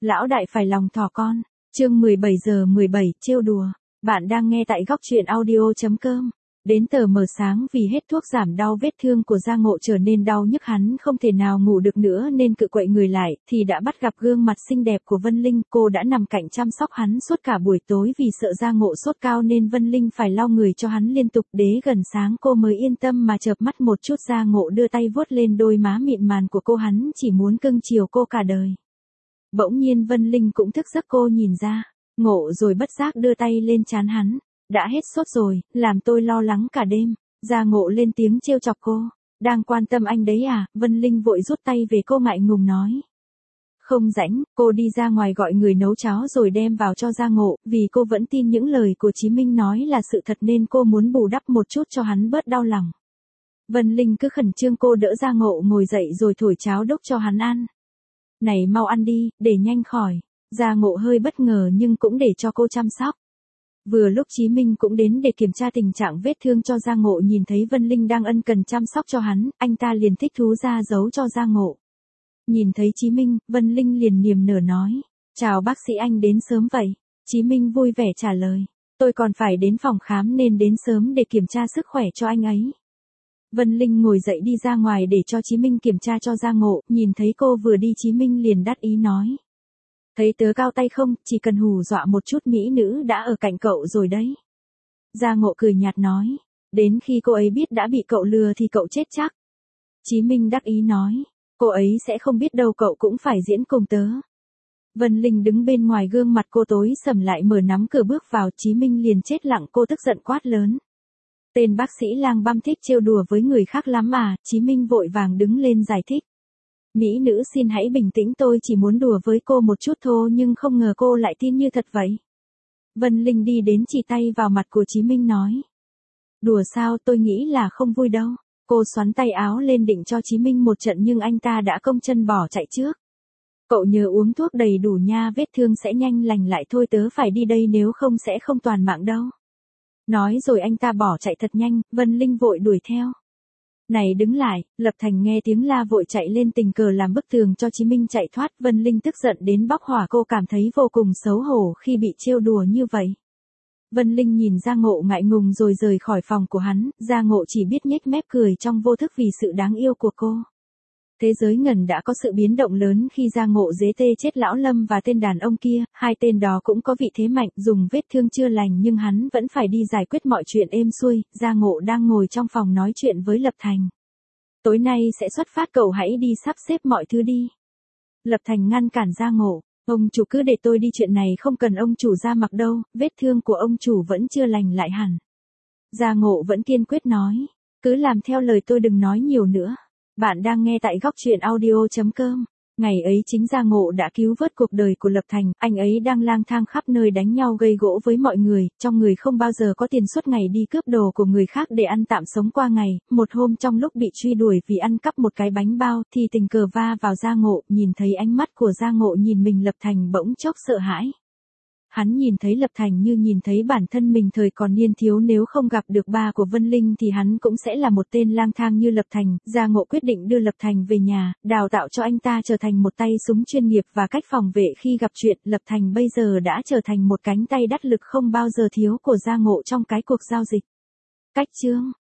Lão đại phải lòng thỏ con. Chương 17 giờ 17 trêu đùa. Bạn đang nghe tại góc truyện audio.com. Đến tờ mờ sáng vì hết thuốc giảm đau vết thương của Gia Ngộ trở nên đau nhức hắn không thể nào ngủ được nữa nên cự quậy người lại thì đã bắt gặp gương mặt xinh đẹp của Vân Linh. Cô đã nằm cạnh chăm sóc hắn suốt cả buổi tối vì sợ Gia Ngộ sốt cao nên Vân Linh phải lau người cho hắn liên tục. Đến gần sáng cô mới yên tâm mà chợp mắt một chút. Gia Ngộ đưa tay vuốt lên đôi má mịn màng của cô, hắn chỉ muốn cưng chiều cô cả đời. Bỗng nhiên Vân Linh cũng thức giấc, cô nhìn ra Ngộ rồi bất giác đưa tay lên trán hắn. Đã hết sốt rồi, làm tôi lo lắng cả đêm. Gia Ngộ lên tiếng trêu chọc cô. Đang quan tâm anh đấy à? Vân Linh vội rút tay về, cô ngại ngùng nói. Không rảnh. Cô đi ra ngoài gọi người nấu cháo rồi đem vào cho Gia Ngộ, vì cô vẫn tin những lời của Chí Minh nói là sự thật nên cô muốn bù đắp một chút cho hắn bớt đau lòng. Vân Linh cứ khẩn trương, cô đỡ Gia Ngộ ngồi dậy rồi thổi cháo đốc cho hắn ăn. Này mau ăn đi, để nhanh khỏi. Gia Ngộ hơi bất ngờ nhưng cũng để cho cô chăm sóc. Vừa lúc Chí Minh cũng đến để kiểm tra tình trạng vết thương cho Gia Ngộ, nhìn thấy Vân Linh đang ân cần chăm sóc cho hắn, anh ta liền thích thú ra dấu cho Gia Ngộ. Nhìn thấy Chí Minh, Vân Linh liền niềm nở nói. Chào bác sĩ, anh đến sớm vậy. Chí Minh vui vẻ trả lời. Tôi còn phải đến phòng khám nên đến sớm để kiểm tra sức khỏe cho anh ấy. Vân Linh ngồi dậy đi ra ngoài để cho Chí Minh kiểm tra cho Gia Ngộ, nhìn thấy cô vừa đi Chí Minh liền đắc ý nói. Thấy tớ cao tay không, chỉ cần hù dọa một chút mỹ nữ đã ở cạnh cậu rồi đấy. Gia Ngộ cười nhạt nói. Đến khi cô ấy biết đã bị cậu lừa thì cậu chết chắc. Chí Minh đắc ý nói. Cô ấy sẽ không biết đâu, cậu cũng phải diễn cùng tớ. Vân Linh đứng bên ngoài, gương mặt cô tối sầm lại, mở nắm cửa bước vào. Chí Minh liền chết lặng, cô tức giận quát lớn. Tên bác sĩ lang băm thích trêu đùa với người khác lắm à? Chí Minh vội vàng đứng lên giải thích. Mỹ nữ xin hãy bình tĩnh, tôi chỉ muốn đùa với cô một chút thôi nhưng không ngờ cô lại tin như thật vậy. Vân Linh đi đến chỉ tay vào mặt của Chí Minh nói. Đùa sao, tôi nghĩ là không vui đâu. Cô xoắn tay áo lên định cho Chí Minh một trận nhưng anh ta đã công chân bỏ chạy trước. Cậu nhớ uống thuốc đầy đủ nha, vết thương sẽ nhanh lành lại thôi, tớ phải đi đây nếu không sẽ không toàn mạng đâu. Nói rồi anh ta bỏ chạy thật nhanh, Vân Linh vội đuổi theo. Này đứng lại, Lập Thành nghe tiếng la vội chạy lên, tình cờ làm bức tường cho Chí Minh chạy thoát. Vân Linh tức giận đến bốc hỏa, cô cảm thấy vô cùng xấu hổ khi bị trêu đùa như vậy. Vân Linh nhìn Gia Ngộ ngại ngùng rồi rời khỏi phòng của hắn, Gia Ngộ chỉ biết nhếch mép cười trong vô thức vì sự đáng yêu của cô. Thế giới ngầm đã có sự biến động lớn khi Gia Ngộ dế tê chết Lão Lâm và tên đàn ông kia, hai tên đó cũng có vị thế mạnh, dùng vết thương chưa lành nhưng hắn vẫn phải đi giải quyết mọi chuyện êm xuôi. Gia Ngộ đang ngồi trong phòng nói chuyện với Lập Thành. Tối nay sẽ xuất phát, cậu hãy đi sắp xếp mọi thứ đi. Lập Thành ngăn cản Gia Ngộ. Ông chủ cứ để tôi đi, chuyện này không cần ông chủ ra mặt đâu, vết thương của ông chủ vẫn chưa lành lại hẳn. Gia Ngộ vẫn kiên quyết nói. Cứ làm theo lời tôi, đừng nói nhiều nữa. Bạn đang nghe tại góc truyện audio.com. Ngày ấy chính Gia Ngộ đã cứu vớt cuộc đời của Lập Thành, anh ấy đang lang thang khắp nơi đánh nhau gây gỗ với mọi người, trong người không bao giờ có tiền, suốt ngày đi cướp đồ của người khác để ăn tạm sống qua ngày. Một hôm trong lúc bị truy đuổi vì ăn cắp một cái bánh bao thì tình cờ va vào Gia Ngộ, nhìn thấy ánh mắt của Gia Ngộ nhìn mình, Lập Thành bỗng chốc sợ hãi. Hắn nhìn thấy Lập Thành như nhìn thấy bản thân mình thời còn niên thiếu, nếu không gặp được ba của Vân Linh thì hắn cũng sẽ là một tên lang thang như Lập Thành. Gia Ngộ quyết định đưa Lập Thành về nhà, đào tạo cho anh ta trở thành một tay súng chuyên nghiệp và cách phòng vệ khi gặp chuyện. Lập Thành bây giờ đã trở thành một cánh tay đắc lực không bao giờ thiếu của Gia Ngộ trong cái cuộc giao dịch. Cách chương